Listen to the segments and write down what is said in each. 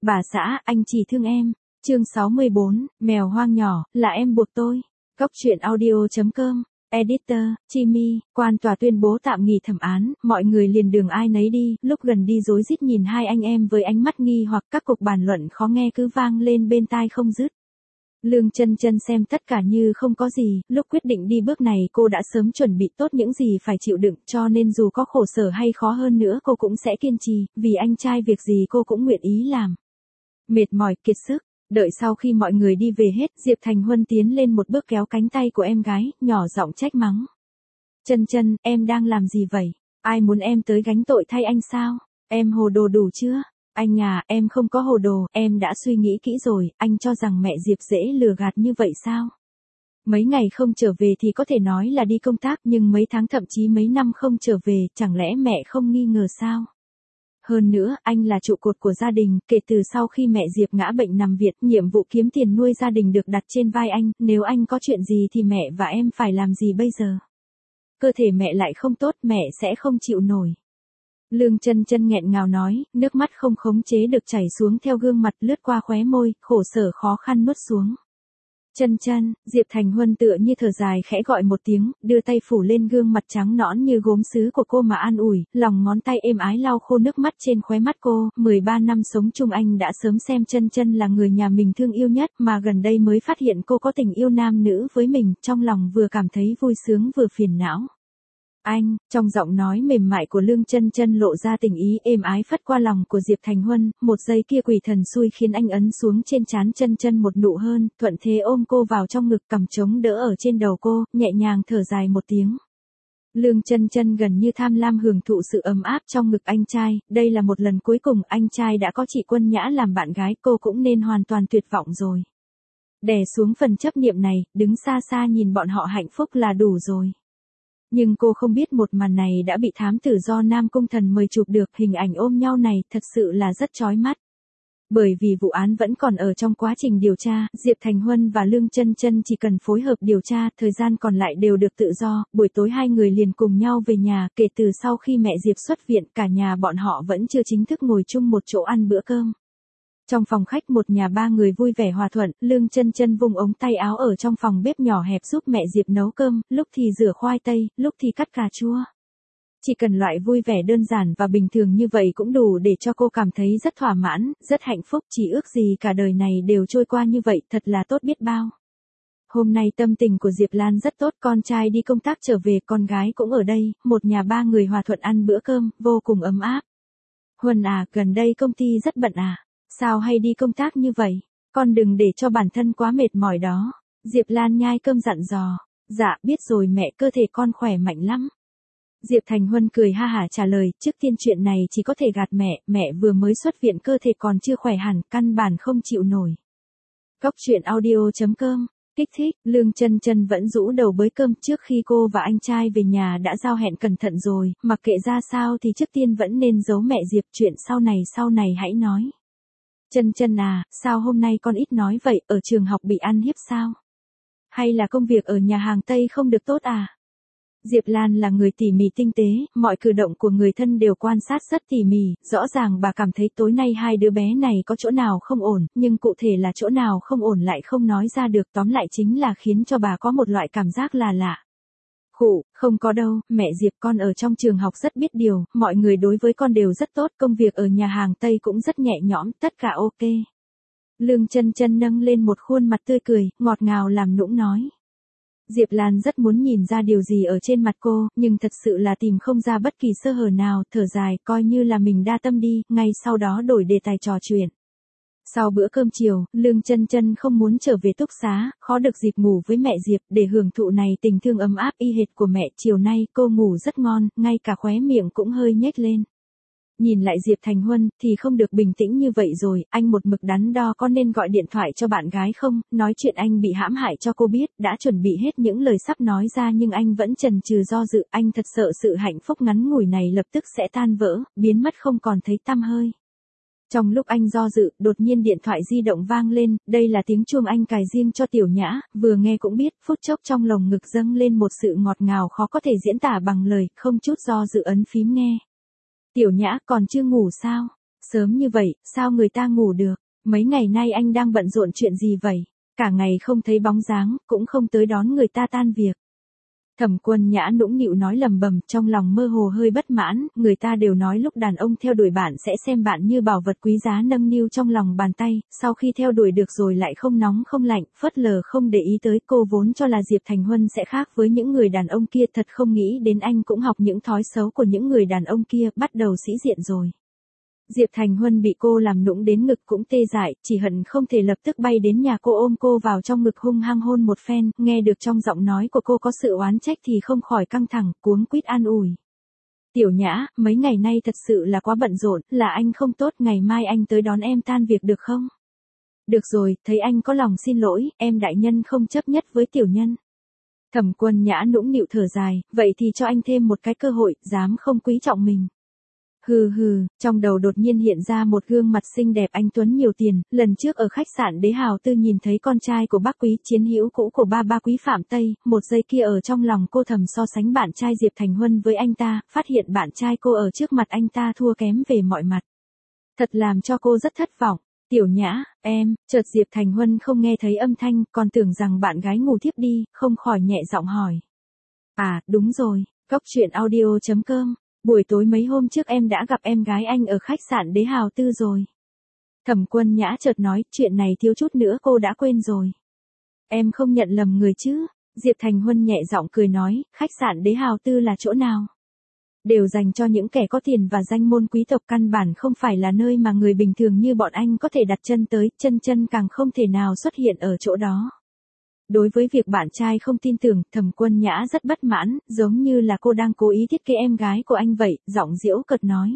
Bà xã, anh chỉ thương em. Chương 64, mèo hoang nhỏ, là em buộc tôi. Góc truyện audio.com. Editor, Chimi, quan tòa tuyên bố tạm nghỉ thẩm án, mọi người liền đường ai nấy đi, lúc gần đi rối rít nhìn hai anh em với ánh mắt nghi hoặc các cuộc bàn luận khó nghe cứ vang lên bên tai không dứt. Lương Chân Chân xem tất cả như không có gì, lúc quyết định đi bước này cô đã sớm chuẩn bị tốt những gì phải chịu đựng, cho nên dù có khổ sở hay khó hơn nữa cô cũng sẽ kiên trì, vì anh trai việc gì cô cũng nguyện ý làm. Mệt mỏi, kiệt sức, đợi sau khi mọi người đi về hết, Diệp Thành Huân tiến lên một bước kéo cánh tay của em gái, nhỏ giọng trách mắng. Chân Chân, em đang làm gì vậy? Ai muốn em tới gánh tội thay anh sao? Em hồ đồ đủ chưa? Anh à, em không có hồ đồ, em đã suy nghĩ kỹ rồi, anh cho rằng mẹ Diệp dễ lừa gạt như vậy sao? Mấy ngày không trở về thì có thể nói là đi công tác, nhưng mấy tháng thậm chí mấy năm không trở về, chẳng lẽ mẹ không nghi ngờ sao? Hơn nữa, anh là trụ cột của gia đình, kể từ sau khi mẹ Diệp ngã bệnh nằm viện, nhiệm vụ kiếm tiền nuôi gia đình được đặt trên vai anh, nếu anh có chuyện gì thì mẹ và em phải làm gì bây giờ? Cơ thể mẹ lại không tốt, mẹ sẽ không chịu nổi. Lương Chân Chân nghẹn ngào nói, nước mắt không khống chế được chảy xuống theo gương mặt lướt qua khóe môi, khổ sở khó khăn nuốt xuống. Chân Chân, Diệp Thành Huân tựa như thở dài khẽ gọi một tiếng, đưa tay phủ lên gương mặt trắng nõn như gốm sứ của cô mà an ủi, lòng ngón tay êm ái lau khô nước mắt trên khóe mắt cô, 13 năm sống chung anh đã sớm xem Chân Chân là người nhà mình thương yêu nhất, mà gần đây mới phát hiện cô có tình yêu nam nữ với mình, trong lòng vừa cảm thấy vui sướng vừa phiền não. Anh, trong giọng nói mềm mại của Lương Chân Chân lộ ra tình ý êm ái phất qua lòng của Diệp Thành Huân, một giây kia quỷ thần xui khiến anh ấn xuống trên trán Chân Chân một nụ hơn, thuận thế ôm cô vào trong ngực cầm chống đỡ ở trên đầu cô, nhẹ nhàng thở dài một tiếng. Lương Chân Chân gần như tham lam hưởng thụ sự ấm áp trong ngực anh trai, đây là một lần cuối cùng anh trai đã có chị Quân Nhã làm bạn gái, cô cũng nên hoàn toàn tuyệt vọng rồi. Đè xuống phần chấp niệm này, đứng xa xa nhìn bọn họ hạnh phúc là đủ rồi. Nhưng cô không biết một màn này đã bị thám tử do Nam Cung Thần mời chụp được, hình ảnh ôm nhau này thật sự là rất chói mắt. Bởi vì vụ án vẫn còn ở trong quá trình điều tra, Diệp Thành Huân và Lương Chân Chân chỉ cần phối hợp điều tra, thời gian còn lại đều được tự do, buổi tối hai người liền cùng nhau về nhà, kể từ sau khi mẹ Diệp xuất viện, cả nhà bọn họ vẫn chưa chính thức ngồi chung một chỗ ăn bữa cơm. Trong phòng khách một nhà ba người vui vẻ hòa thuận, Lương Chân Chân vung ống tay áo ở trong phòng bếp nhỏ hẹp giúp mẹ Diệp nấu cơm, lúc thì rửa khoai tây, lúc thì cắt cà chua. Chỉ cần loại vui vẻ đơn giản và bình thường như vậy cũng đủ để cho cô cảm thấy rất thỏa mãn, rất hạnh phúc, chỉ ước gì cả đời này đều trôi qua như vậy, thật là tốt biết bao. Hôm nay tâm tình của Diệp Lan rất tốt, con trai đi công tác trở về, con gái cũng ở đây, một nhà ba người hòa thuận ăn bữa cơm, vô cùng ấm áp. Huân à, gần đây công ty rất bận à? Sao hay đi công tác như vậy? Con đừng để cho bản thân quá mệt mỏi đó. Diệp Lan nhai cơm dặn dò. Dạ, biết rồi mẹ, cơ thể con khỏe mạnh lắm. Diệp Thành Huân cười ha hả trả lời, trước tiên chuyện này chỉ có thể gạt mẹ vừa mới xuất viện cơ thể còn chưa khỏe hẳn, căn bản không chịu nổi. Góc truyện audio.com. Kích thích, Lương Chân Chân vẫn rũ đầu bới cơm, trước khi cô và anh trai về nhà đã giao hẹn cẩn thận rồi, mặc kệ ra sao thì trước tiên vẫn nên giấu mẹ Diệp, chuyện sau này hãy nói. Chân Chân à, sao hôm nay con ít nói vậy, ở trường học bị ăn hiếp sao? Hay là công việc ở nhà hàng Tây không được tốt à? Diệp Lan là người tỉ mỉ tinh tế, mọi cử động của người thân đều quan sát rất tỉ mỉ, rõ ràng bà cảm thấy tối nay hai đứa bé này có chỗ nào không ổn, nhưng cụ thể là chỗ nào không ổn lại không nói ra được, tóm lại chính là khiến cho bà có một loại cảm giác là lạ. Khụ, không có đâu, mẹ Diệp, con ở trong trường học rất biết điều, mọi người đối với con đều rất tốt, công việc ở nhà hàng Tây cũng rất nhẹ nhõm, tất cả ok. Lương Chân Chân nâng lên một khuôn mặt tươi cười, ngọt ngào làm nũng nói. Diệp Lan rất muốn nhìn ra điều gì ở trên mặt cô, nhưng thật sự là tìm không ra bất kỳ sơ hở nào, thở dài, coi như là mình đa tâm đi, ngay sau đó đổi đề tài trò chuyện. Sau bữa cơm chiều, Lương Chân Chân không muốn trở về túc xá, khó được dịp ngủ với mẹ Diệp, để hưởng thụ này tình thương ấm áp y hệt của mẹ, chiều nay cô ngủ rất ngon, ngay cả khóe miệng cũng hơi nhếch lên. Nhìn lại Diệp Thành Huân, thì không được bình tĩnh như vậy rồi, anh một mực đắn đo có nên gọi điện thoại cho bạn gái không, nói chuyện anh bị hãm hại cho cô biết, đã chuẩn bị hết những lời sắp nói ra nhưng anh vẫn chần chừ do dự, anh thật sợ sự hạnh phúc ngắn ngủi này lập tức sẽ tan vỡ, biến mất không còn thấy tăm hơi. Trong lúc anh do dự, đột nhiên điện thoại di động vang lên, đây là tiếng chuông anh cài riêng cho Tiểu Nhã, vừa nghe cũng biết, phút chốc trong lồng ngực dâng lên một sự ngọt ngào khó có thể diễn tả bằng lời, không chút do dự ấn phím nghe. Tiểu Nhã, còn chưa ngủ sao? Sớm như vậy, sao người ta ngủ được? Mấy ngày nay anh đang bận rộn chuyện gì vậy? Cả ngày không thấy bóng dáng, cũng không tới đón người ta tan việc. Thẩm Quân Nhã nũng nịu nói lầm bầm, trong lòng mơ hồ hơi bất mãn, người ta đều nói lúc đàn ông theo đuổi bạn sẽ xem bạn như bảo vật quý giá nâng niu trong lòng bàn tay, sau khi theo đuổi được rồi lại không nóng không lạnh, phớt lờ không để ý tới. Cô vốn cho là Diệp Thành Huân sẽ khác với những người đàn ông kia, thật không nghĩ đến anh cũng học những thói xấu của những người đàn ông kia, bắt đầu sĩ diện rồi. Diệp Thành Huân bị cô làm nũng đến ngực cũng tê dại, chỉ hận không thể lập tức bay đến nhà cô ôm cô vào trong ngực hung hăng hôn một phen, nghe được trong giọng nói của cô có sự oán trách thì không khỏi căng thẳng, cuống quýt an ủi. Tiểu Nhã, mấy ngày nay thật sự là quá bận rộn, là anh không tốt, ngày mai anh tới đón em tan việc được không? Được rồi, thấy anh có lòng xin lỗi, em đại nhân không chấp nhất với tiểu nhân. Thẩm Quân Nhã nũng nịu thở dài, vậy thì cho anh thêm một cái cơ hội, dám không quý trọng mình. Hừ hừ, trong đầu đột nhiên hiện ra một gương mặt xinh đẹp anh tuấn nhiều tiền, lần trước ở khách sạn Đế Hào Tư nhìn thấy con trai của bác quý, chiến hữu cũ của ba quý Phạm Tây, một giây kia ở trong lòng cô thầm so sánh bạn trai Diệp Thành Huân với anh ta, phát hiện bạn trai cô ở trước mặt anh ta thua kém về mọi mặt. Thật làm cho cô rất thất vọng. Tiểu Nhã, em, chợt Diệp Thành Huân không nghe thấy âm thanh, còn tưởng rằng bạn gái ngủ thiếp đi, không khỏi nhẹ giọng hỏi. À, đúng rồi, Cóc Truyện Audio.com. Buổi tối mấy hôm trước em đã gặp em gái anh ở khách sạn Đế Hào Tư rồi. Thẩm Quân Nhã chợt nói, chuyện này thiếu chút nữa cô đã quên rồi. Em không nhận lầm người chứ? Diệp Thành Huân nhẹ giọng cười nói, khách sạn Đế Hào Tư là chỗ nào? Đều dành cho những kẻ có tiền và danh môn quý tộc, căn bản không phải là nơi mà người bình thường như bọn anh có thể đặt chân tới, chân càng không thể nào xuất hiện ở chỗ đó. Đối với việc bạn trai không tin tưởng, Thẩm Quân Nhã rất bất mãn, giống như là cô đang cố ý thiết kế em gái của anh vậy, giọng giễu cợt nói.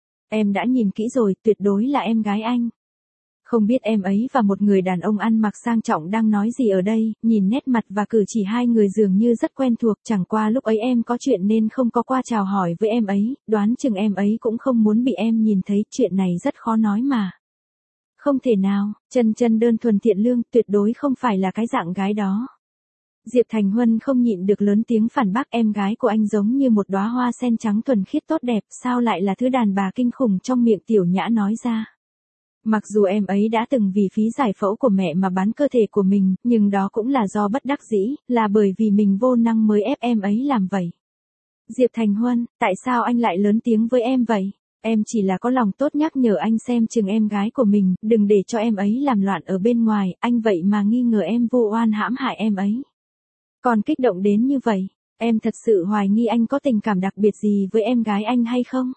Em đã nhìn kỹ rồi, tuyệt đối là em gái anh. Không biết em ấy và một người đàn ông ăn mặc sang trọng đang nói gì ở đây, nhìn nét mặt và cử chỉ hai người dường như rất quen thuộc, chẳng qua lúc ấy em có chuyện nên không có qua chào hỏi với em ấy, đoán chừng em ấy cũng không muốn bị em nhìn thấy, chuyện này rất khó nói mà. Không thể nào, chân đơn thuần thiện lương, tuyệt đối không phải là cái dạng gái đó. Diệp Thành Huân không nhịn được lớn tiếng phản bác, em gái của anh giống như một đóa hoa sen trắng thuần khiết tốt đẹp, sao lại là thứ đàn bà kinh khủng trong miệng Tiểu Nhã nói ra. Mặc dù em ấy đã từng vì phí giải phẫu của mẹ mà bán cơ thể của mình, nhưng đó cũng là do bất đắc dĩ, là bởi vì mình vô năng mới ép em ấy làm vậy. Diệp Thành Huân, tại sao anh lại lớn tiếng với em vậy? Em chỉ là có lòng tốt nhắc nhở anh xem chừng em gái của mình, đừng để cho em ấy làm loạn ở bên ngoài, anh vậy mà nghi ngờ em vô oan hãm hại em ấy. Còn kích động đến như vậy, em thật sự hoài nghi anh có tình cảm đặc biệt gì với em gái anh hay không?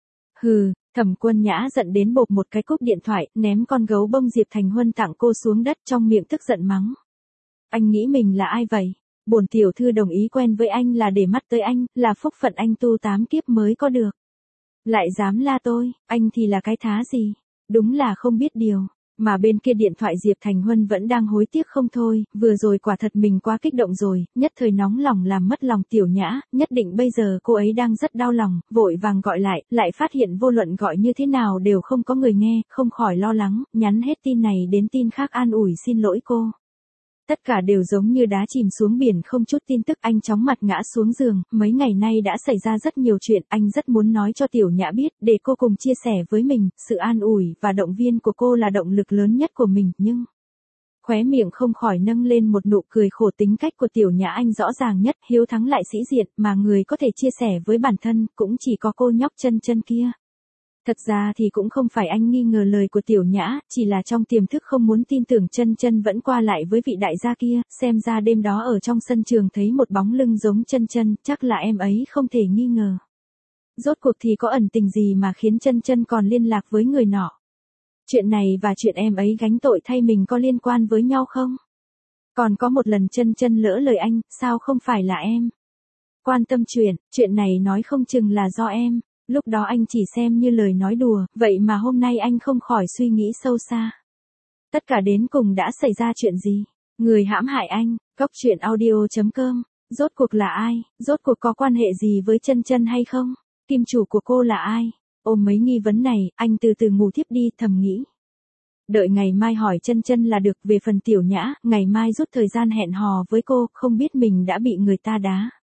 Hừ, Thẩm Quân Nhã giận đến bộp một cái cúp điện thoại, ném con gấu bông Diệp Thành Huân tặng cô xuống đất, trong miệng tức giận mắng. Anh nghĩ mình là ai vậy? Bổn tiểu thư đồng ý quen với anh là để mắt tới anh, là phúc phận anh tu 8 kiếp mới có được. Lại dám la tôi, anh thì là cái thá gì? Đúng là không biết điều. Mà bên kia điện thoại Diệp Thành Huân vẫn đang hối tiếc không thôi, vừa rồi quả thật mình quá kích động rồi, nhất thời nóng lòng làm mất lòng Tiểu Nhã, nhất định bây giờ cô ấy đang rất đau lòng, vội vàng gọi lại phát hiện vô luận gọi như thế nào đều không có người nghe, không khỏi lo lắng, nhắn hết tin này đến tin khác an ủi xin lỗi cô. Tất cả đều giống như đá chìm xuống biển, không chút tin tức. Anh chóng mặt ngã xuống giường, mấy ngày nay đã xảy ra rất nhiều chuyện, anh rất muốn nói cho Tiểu Nhã biết, để cô cùng chia sẻ với mình, sự an ủi và động viên của cô là động lực lớn nhất của mình, nhưng... Khóe miệng không khỏi nâng lên một nụ cười khổ, tính cách của Tiểu Nhã anh rõ ràng nhất, hiếu thắng lại sĩ diện, mà người có thể chia sẻ với bản thân, cũng chỉ có cô nhóc chân kia. Thật ra thì cũng không phải anh nghi ngờ lời của Tiểu Nhã, chỉ là trong tiềm thức không muốn tin tưởng chân vẫn qua lại với vị đại gia kia, xem ra đêm đó ở trong sân trường thấy một bóng lưng giống chân, chắc là em ấy không thể nghi ngờ. Rốt cuộc thì có ẩn tình gì mà khiến chân còn liên lạc với người nọ? Chuyện này và chuyện em ấy gánh tội thay mình có liên quan với nhau không? Còn có một lần chân lỡ lời anh, sao không phải là em? Quan tâm chuyện này nói không chừng là do em. Lúc đó anh chỉ xem như lời nói đùa, vậy mà hôm nay anh không khỏi suy nghĩ sâu xa. Tất cả đến cùng đã xảy ra chuyện gì? Người hãm hại anh, Cóc Truyện Audio.com, rốt cuộc là ai? Rốt cuộc có quan hệ gì với chân hay không? Kim chủ của cô là ai? Ôm mấy nghi vấn này, anh từ từ ngủ thiếp đi, thầm nghĩ. Đợi ngày mai hỏi chân là được. Về phần Tiểu Nhã, ngày mai rút thời gian hẹn hò với cô, không biết mình đã bị người ta đá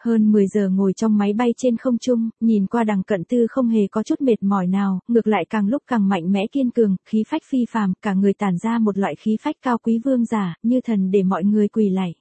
Hơn 10 giờ ngồi trong máy bay trên không trung, nhìn qua Đằng Cận Tư không hề có chút mệt mỏi nào, ngược lại càng lúc càng mạnh mẽ kiên cường, khí phách phi phàm, cả người tản ra một loại khí phách cao quý vương giả, như thần để mọi người quỳ lạy.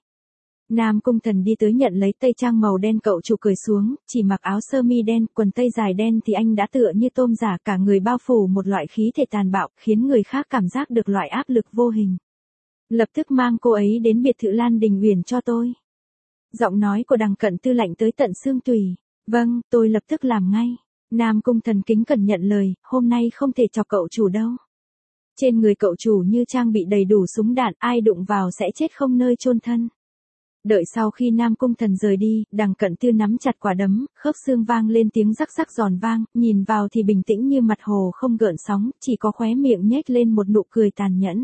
Nam Cung Thần đi tới nhận lấy tây trang màu đen, cậu chủ cởi xuống, chỉ mặc áo sơ mi đen, quần tây dài đen thì anh đã tựa như tôm giả, cả người bao phủ một loại khí thể tàn bạo, khiến người khác cảm giác được loại áp lực vô hình. Lập tức mang cô ấy đến biệt thự Lan Đình Uyển cho tôi. Giọng nói của Đằng Cận Tư lạnh tới tận xương tủy. Vâng, tôi lập tức làm ngay. Nam Cung Thần kính cẩn nhận lời, hôm nay không thể chọc cậu chủ đâu. Trên người cậu chủ như trang bị đầy đủ súng đạn, ai đụng vào sẽ chết không nơi chôn thân. Đợi sau khi Nam Cung Thần rời đi, Đằng Cận Tư nắm chặt quả đấm, khớp xương vang lên tiếng rắc rắc giòn vang, nhìn vào thì bình tĩnh như mặt hồ không gợn sóng, chỉ có khóe miệng nhếch lên một nụ cười tàn nhẫn.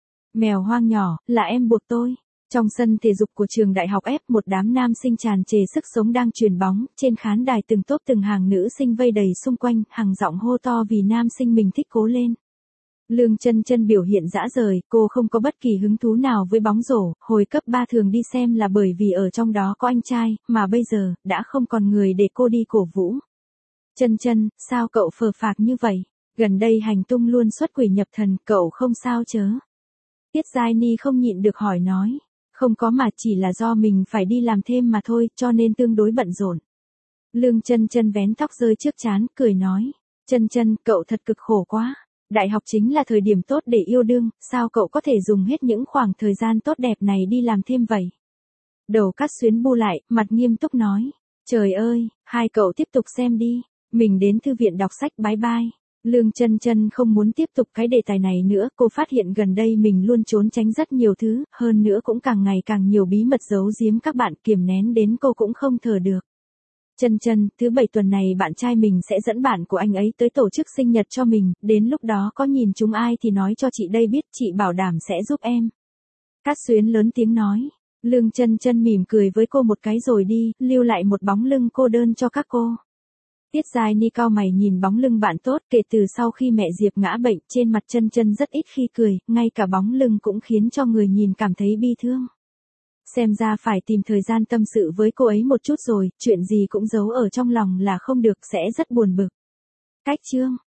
Mèo hoang nhỏ, là em buộc tôi. Trong sân thể dục của trường đại học F, một đám nam sinh tràn trề sức sống đang chuyền bóng, trên khán đài từng tốp từng hàng nữ sinh vây đầy xung quanh, hàng giọng hô to vì nam sinh mình thích cố lên. Lương Chân Chân biểu hiện dã rời, cô không có bất kỳ hứng thú nào với bóng rổ, hồi cấp 3 thường đi xem là bởi vì ở trong đó có anh trai, mà bây giờ, đã không còn người để cô đi cổ vũ. Chân Chân, sao cậu phờ phạc như vậy? Gần đây hành tung luôn xuất quỷ nhập thần, cậu không sao chớ? Tiết Giai Ni không nhịn được hỏi nói. Không có mà chỉ là do mình phải đi làm thêm mà thôi, cho nên tương đối bận rộn. Lương Chân Chân vén tóc rơi trước trán, cười nói. Chân Chân, cậu thật cực khổ quá. Đại học chính là thời điểm tốt để yêu đương, sao cậu có thể dùng hết những khoảng thời gian tốt đẹp này đi làm thêm vậy? Đầu Cát Xuyến bu lại, mặt nghiêm túc nói. Trời ơi, hai cậu tiếp tục xem đi. Mình đến thư viện đọc sách, bye bye. Lương Chân Chân không muốn tiếp tục cái đề tài này nữa, cô phát hiện gần đây mình luôn trốn tránh rất nhiều thứ, hơn nữa cũng càng ngày càng nhiều bí mật giấu giếm các bạn, kiềm nén đến cô cũng không thở được. Chân Chân, thứ 7 tuần này bạn trai mình sẽ dẫn bạn của anh ấy tới tổ chức sinh nhật cho mình, đến lúc đó có nhìn chúng ai thì nói cho chị đây biết, chị bảo đảm sẽ giúp em. Cát Xuyến lớn tiếng nói. Lương Chân Chân mỉm cười với cô một cái rồi đi, lưu lại một bóng lưng cô đơn cho các cô. Tiết Giai Ni cau mày nhìn bóng lưng bạn tốt, kể từ sau khi mẹ Diệp ngã bệnh, trên mặt Chân Chân rất ít khi cười, ngay cả bóng lưng cũng khiến cho người nhìn cảm thấy bi thương. Xem ra phải tìm thời gian tâm sự với cô ấy một chút rồi, chuyện gì cũng giấu ở trong lòng là không được, sẽ rất buồn bực. Cách chương